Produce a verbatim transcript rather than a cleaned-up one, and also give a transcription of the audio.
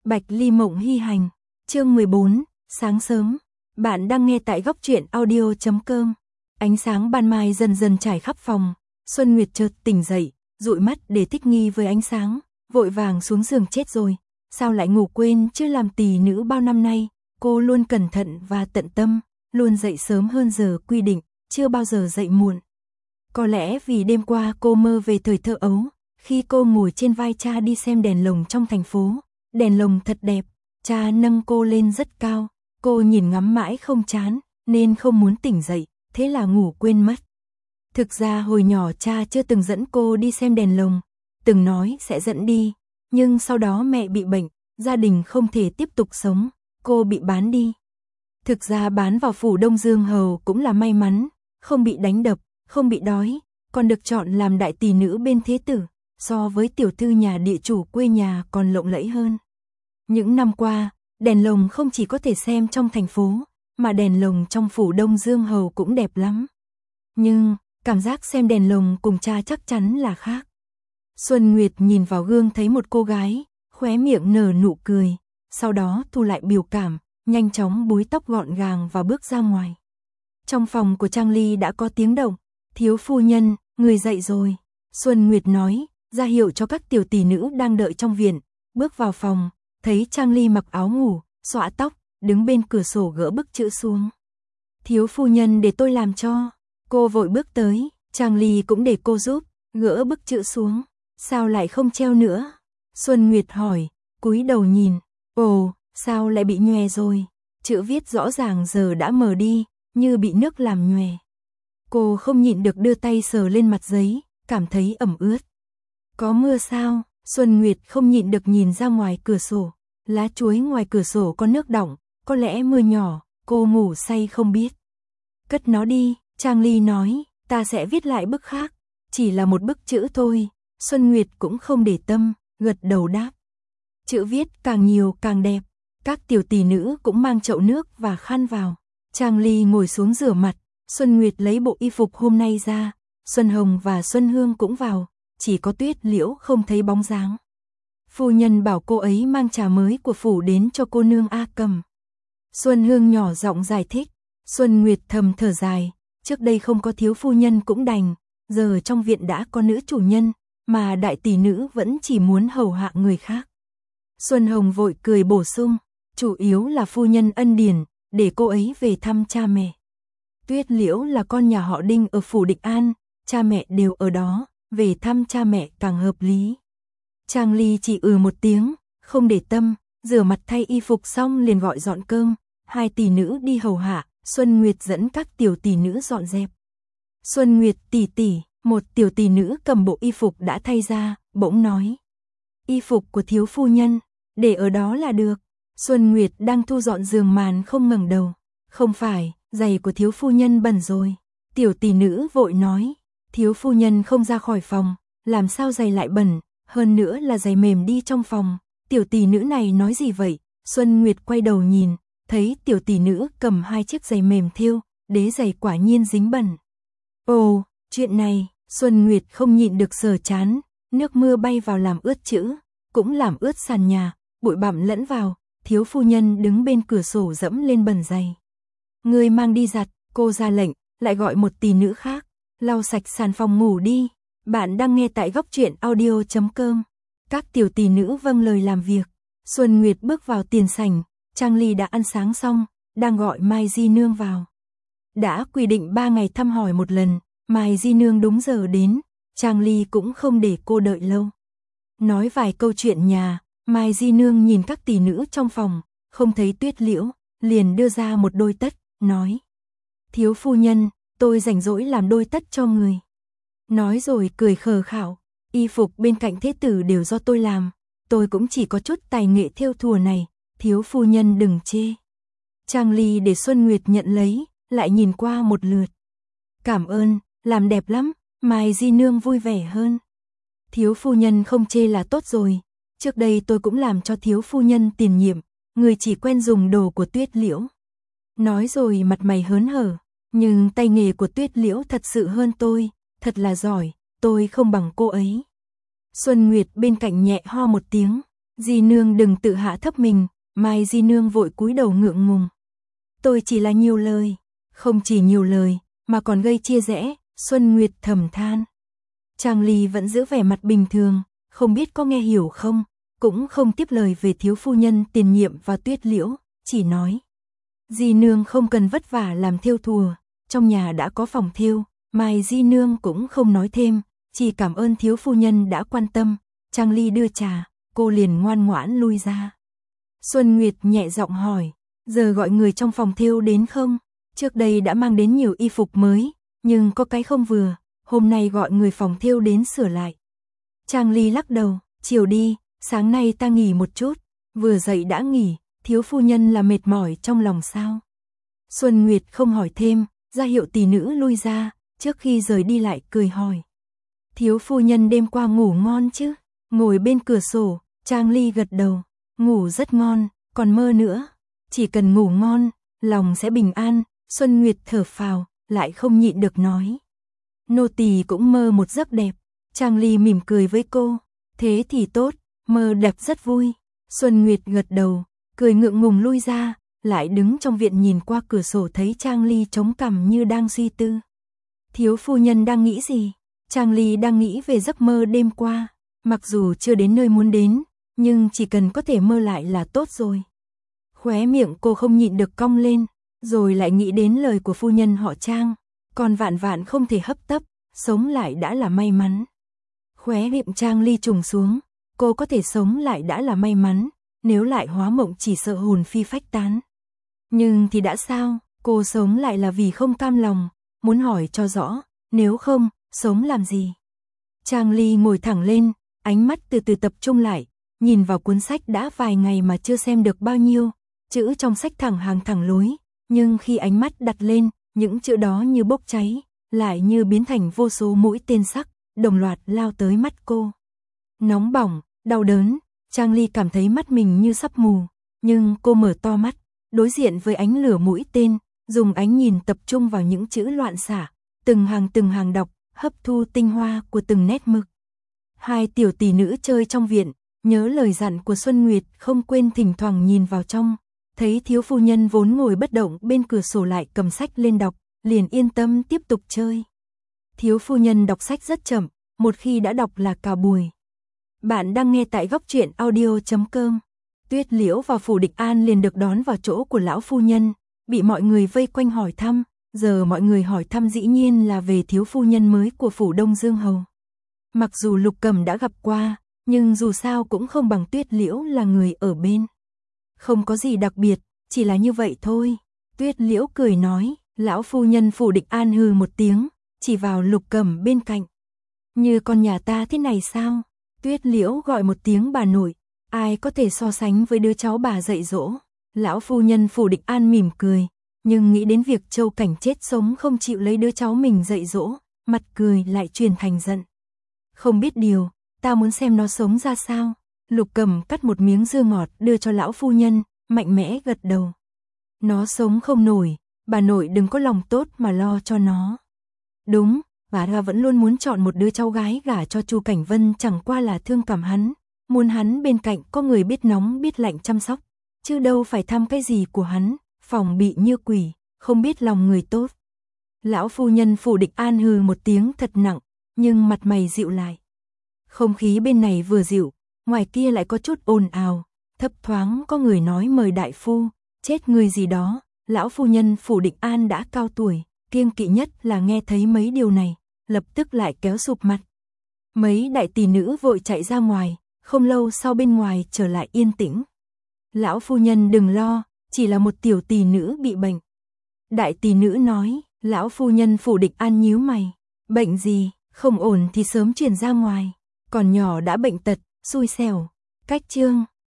Bạch Ly Mộng Hy Hành, chương mười bốn, sáng sớm. Bạn đang nghe tại góc truyện audio chấm com. Ánh sáng ban mai dần dần trải khắp phòng, Xuân Nguyệt chợt tỉnh dậy, dụi mắt để thích nghi với ánh sáng, vội vàng xuống giường. Chết rồi, sao lại ngủ quên chứ, làm tỳ nữ bao năm nay, cô luôn cẩn thận và tận tâm, luôn dậy sớm hơn giờ quy định, chưa bao giờ dậy muộn. Có lẽ vì đêm qua cô mơ về thời thơ ấu, khi cô ngồi trên vai cha đi xem đèn lồng trong thành phố. Đèn lồng thật đẹp, cha nâng cô lên rất cao, cô nhìn ngắm mãi không chán, nên không muốn tỉnh dậy, thế là ngủ quên mất. Thực ra hồi nhỏ cha chưa từng dẫn cô đi xem đèn lồng, từng nói sẽ dẫn đi, nhưng sau đó mẹ bị bệnh, gia đình không thể tiếp tục sống, cô bị bán đi. Thực ra bán vào phủ Đông Dương Hầu cũng là may mắn, không bị đánh đập, không bị đói, còn được chọn làm đại tỷ nữ bên thế tử, so với tiểu thư nhà địa chủ quê nhà còn lộng lẫy hơn. Những năm qua, đèn lồng không chỉ có thể xem trong thành phố, mà đèn lồng trong phủ Đông Dương Hầu cũng đẹp lắm. Nhưng, cảm giác xem đèn lồng cùng cha chắc chắn là khác. Xuân Nguyệt nhìn vào gương thấy một cô gái, khóe miệng nở nụ cười, sau đó thu lại biểu cảm, nhanh chóng búi tóc gọn gàng và bước ra ngoài. Trong phòng của Trang Ly đã có tiếng động, thiếu phu nhân, người dậy rồi. Xuân Nguyệt nói, ra hiệu cho các tiểu tỷ nữ đang đợi trong viện, bước vào phòng. Thấy Trang Ly mặc áo ngủ, xõa tóc, đứng bên cửa sổ gỡ bức chữ xuống. Thiếu phu nhân để tôi làm cho. Cô vội bước tới, Trang Ly cũng để cô giúp, gỡ bức chữ xuống. Sao lại không treo nữa? Xuân Nguyệt hỏi, cúi đầu nhìn. Ồ, sao lại bị nhòe rồi? Chữ viết rõ ràng giờ đã mờ đi, như bị nước làm nhòe. Cô không nhịn được đưa tay sờ lên mặt giấy, cảm thấy ẩm ướt. Có mưa sao? Xuân Nguyệt không nhịn được nhìn ra ngoài cửa sổ, lá chuối ngoài cửa sổ có nước đọng, có lẽ mưa nhỏ, cô ngủ say không biết. Cất nó đi, Trang Ly nói, ta sẽ viết lại bức khác, chỉ là một bức chữ thôi. Xuân Nguyệt cũng không để tâm, gật đầu đáp. Chữ viết càng nhiều càng đẹp, các tiểu tỷ nữ cũng mang chậu nước và khăn vào. Trang Ly ngồi xuống rửa mặt, Xuân Nguyệt lấy bộ y phục hôm nay ra, Xuân Hồng và Xuân Hương cũng vào. Chỉ có Tuyết Liễu không thấy bóng dáng. Phu nhân bảo cô ấy mang trà mới của phủ đến cho cô nương A Cầm. Xuân Hương nhỏ giọng giải thích. Xuân Nguyệt thầm thở dài, trước đây không có thiếu phu nhân cũng đành, giờ trong viện đã có nữ chủ nhân, mà đại tỷ nữ vẫn chỉ muốn hầu hạ người khác. Xuân Hồng vội cười bổ sung, chủ yếu là phu nhân ân điển, để cô ấy về thăm cha mẹ. Tuyết Liễu là con nhà họ Đinh ở phủ Định An, cha mẹ đều ở đó. Về thăm cha mẹ càng hợp lý. Trang Ly chỉ ừ một tiếng, không để tâm, rửa mặt thay y phục xong liền gọi dọn cơm, hai tỷ nữ đi hầu hạ, Xuân Nguyệt dẫn các tiểu tỷ nữ dọn dẹp. Xuân Nguyệt tỷ tỷ, một tiểu tỷ nữ cầm bộ y phục đã thay ra, bỗng nói. Y phục của thiếu phu nhân, để ở đó là được. Xuân Nguyệt đang thu dọn giường màn không ngẩng đầu. Không phải, giày của thiếu phu nhân bẩn rồi. Tiểu tỷ nữ vội nói. Thiếu phu nhân không ra khỏi phòng, làm sao giày lại bẩn, hơn nữa là giày mềm đi trong phòng. Tiểu tỷ nữ này nói gì vậy? Xuân Nguyệt quay đầu nhìn, thấy tiểu tỷ nữ cầm hai chiếc giày mềm thêu, đế giày quả nhiên dính bẩn. Ồ, chuyện này, Xuân Nguyệt không nhịn được sờ chán, nước mưa bay vào làm ướt chữ, cũng làm ướt sàn nhà, bụi bặm lẫn vào, thiếu phu nhân đứng bên cửa sổ dẫm lên bẩn giày. Người mang đi giặt, cô ra lệnh, lại gọi một tỷ nữ khác. Lau sạch sàn phòng ngủ đi. Bạn đang nghe tại góc truyện audio chấm com. Các tiểu tỷ nữ vâng lời làm việc. Xuân Nguyệt bước vào tiền sảnh, Trang Ly đã ăn sáng xong, đang gọi Mai Di Nương vào. Đã quy định ba ngày thăm hỏi một lần, Mai Di Nương đúng giờ đến, Trang Ly cũng không để cô đợi lâu. Nói vài câu chuyện nhà, Mai Di Nương nhìn các tỷ nữ trong phòng, không thấy Tuyết Liễu, liền đưa ra một đôi tất, nói. Thiếu phu nhân, tôi rảnh rỗi làm đôi tất cho người. Nói rồi cười khờ khảo, y phục bên cạnh thế tử đều do tôi làm, tôi cũng chỉ có chút tài nghệ thêu thùa này, thiếu phu nhân đừng chê. Trang Ly để Xuân Nguyệt nhận lấy, lại nhìn qua một lượt. Cảm ơn, làm đẹp lắm, Mai Di Nương vui vẻ hơn. Thiếu phu nhân không chê là tốt rồi, trước đây tôi cũng làm cho thiếu phu nhân tiền nhiệm, người chỉ quen dùng đồ của Tuyết Liễu. Nói rồi mặt mày hớn hở. Nhưng tay nghề của Tuyết Liễu thật sự hơn tôi, thật là giỏi, tôi không bằng cô ấy. Xuân Nguyệt bên cạnh nhẹ ho một tiếng, Di nương đừng tự hạ thấp mình, Mai di nương vội cúi đầu ngượng ngùng. Tôi chỉ là nhiều lời, không chỉ nhiều lời, mà còn gây chia rẽ, Xuân Nguyệt thầm than. Trang Ly vẫn giữ vẻ mặt bình thường, không biết có nghe hiểu không, cũng không tiếp lời về thiếu phu nhân tiền nhiệm và Tuyết Liễu, chỉ nói. Di nương không cần vất vả làm thêu thùa, trong nhà đã có phòng thêu, Mai di nương cũng không nói thêm, chỉ cảm ơn thiếu phu nhân đã quan tâm. Trang Ly đưa trà, cô liền ngoan ngoãn lui ra. Xuân Nguyệt nhẹ giọng hỏi, giờ gọi người trong phòng thêu đến không? Trước đây đã mang đến nhiều y phục mới, nhưng có cái không vừa, hôm nay gọi người phòng thêu đến sửa lại. Trang Ly lắc đầu, chiều đi, sáng nay ta nghỉ một chút, vừa dậy đã nghỉ, thiếu phu nhân là mệt mỏi trong lòng sao? Xuân Nguyệt không hỏi thêm, ra hiệu tỷ nữ lui ra, trước khi rời đi lại cười hỏi. Thiếu phu nhân đêm qua ngủ ngon chứ? Ngồi bên cửa sổ, Trang Ly gật đầu, ngủ rất ngon, còn mơ nữa. Chỉ cần ngủ ngon, lòng sẽ bình an. Xuân Nguyệt thở phào, lại không nhịn được nói. Nô tỳ cũng mơ một giấc đẹp. Trang Ly mỉm cười với cô, thế thì tốt, mơ đẹp rất vui. Xuân Nguyệt gật đầu, cười ngượng ngùng lui ra, lại đứng trong viện nhìn qua cửa sổ thấy Trang Ly chống cằm như đang suy tư. Thiếu phu nhân đang nghĩ gì? Trang Ly đang nghĩ về giấc mơ đêm qua, mặc dù chưa đến nơi muốn đến, nhưng chỉ cần có thể mơ lại là tốt rồi. Khóe miệng cô không nhịn được cong lên, rồi lại nghĩ đến lời của phu nhân họ Trang, còn vạn vạn không thể hấp tấp, sống lại đã là may mắn. Khóe miệng Trang Ly trùng xuống, cô có thể sống lại đã là may mắn, nếu lại hóa mộng chỉ sợ hồn phi phách tán. Nhưng thì đã sao, cô sống lại là vì không cam lòng, muốn hỏi cho rõ, nếu không, sống làm gì? Trang Ly ngồi thẳng lên, ánh mắt từ từ tập trung lại, nhìn vào cuốn sách đã vài ngày mà chưa xem được bao nhiêu, chữ trong sách thẳng hàng thẳng lối, nhưng khi ánh mắt đặt lên, những chữ đó như bốc cháy, lại như biến thành vô số mũi tên sắc, đồng loạt lao tới mắt cô. Nóng bỏng, đau đớn, Trang Ly cảm thấy mắt mình như sắp mù, nhưng cô mở to mắt, đối diện với ánh lửa mũi tên, dùng ánh nhìn tập trung vào những chữ loạn xả, từng hàng từng hàng đọc, hấp thu tinh hoa của từng nét mực. Hai tiểu tỷ nữ chơi trong viện, nhớ lời dặn của Xuân Nguyệt, không quên thỉnh thoảng nhìn vào trong, thấy thiếu phu nhân vốn ngồi bất động bên cửa sổ lại cầm sách lên đọc, liền yên tâm tiếp tục chơi. Thiếu phu nhân đọc sách rất chậm, một khi đã đọc là cả buổi. Bạn đang nghe tại góc truyện audio chấm com. Tuyết Liễu và Phủ Địch An liền được đón vào chỗ của lão phu nhân, bị mọi người vây quanh hỏi thăm, giờ mọi người hỏi thăm dĩ nhiên là về thiếu phu nhân mới của Phủ Đông Dương Hầu. Mặc dù Lục Cầm đã gặp qua, nhưng dù sao cũng không bằng Tuyết Liễu là người ở bên. Không có gì đặc biệt, chỉ là như vậy thôi. Tuyết Liễu cười nói, lão phu nhân Phủ Địch An hừ một tiếng, chỉ vào Lục Cầm bên cạnh. Như con nhà ta thế này sao? Tuyết Liễu gọi một tiếng bà nội, ai có thể so sánh với đứa cháu bà dạy dỗ. Lão phu nhân Phủ Địch An mỉm cười, nhưng nghĩ đến việc Châu Cảnh chết sống không chịu lấy đứa cháu mình dạy dỗ, mặt cười lại chuyển thành giận. Không biết điều, ta muốn xem nó sống ra sao. Lục Cầm cắt một miếng dưa ngọt đưa cho lão phu nhân, mạnh mẽ gật đầu. Nó sống không nổi, bà nội đừng có lòng tốt mà lo cho nó. Đúng, bà ta vẫn luôn muốn chọn một đứa cháu gái gả cho Chu Cảnh Vân, chẳng qua là thương cảm hắn, muốn hắn bên cạnh có người biết nóng biết lạnh chăm sóc, chứ đâu phải thăm cái gì của hắn, phòng bị như quỷ, không biết lòng người tốt. Lão phu nhân Phủ Địch An hừ một tiếng thật nặng, nhưng mặt mày dịu lại. Không khí bên này vừa dịu, ngoài kia lại có chút ồn ào, thấp thoáng có người nói mời đại phu, chết người gì đó. Lão phu nhân Phủ Địch An đã cao tuổi, kiêng kỵ nhất là nghe thấy mấy điều này, lập tức lại kéo sụp mặt. Mấy đại tỷ nữ vội chạy ra ngoài, không lâu sau bên ngoài trở lại yên tĩnh. Lão phu nhân đừng lo, chỉ là một tiểu tỷ nữ bị bệnh. Đại tỷ nữ nói, lão phu nhân Phủ Địch An nhíu mày, bệnh gì, không ổn thì sớm truyền ra ngoài, còn nhỏ đã bệnh tật, xui xẻo. Cách chương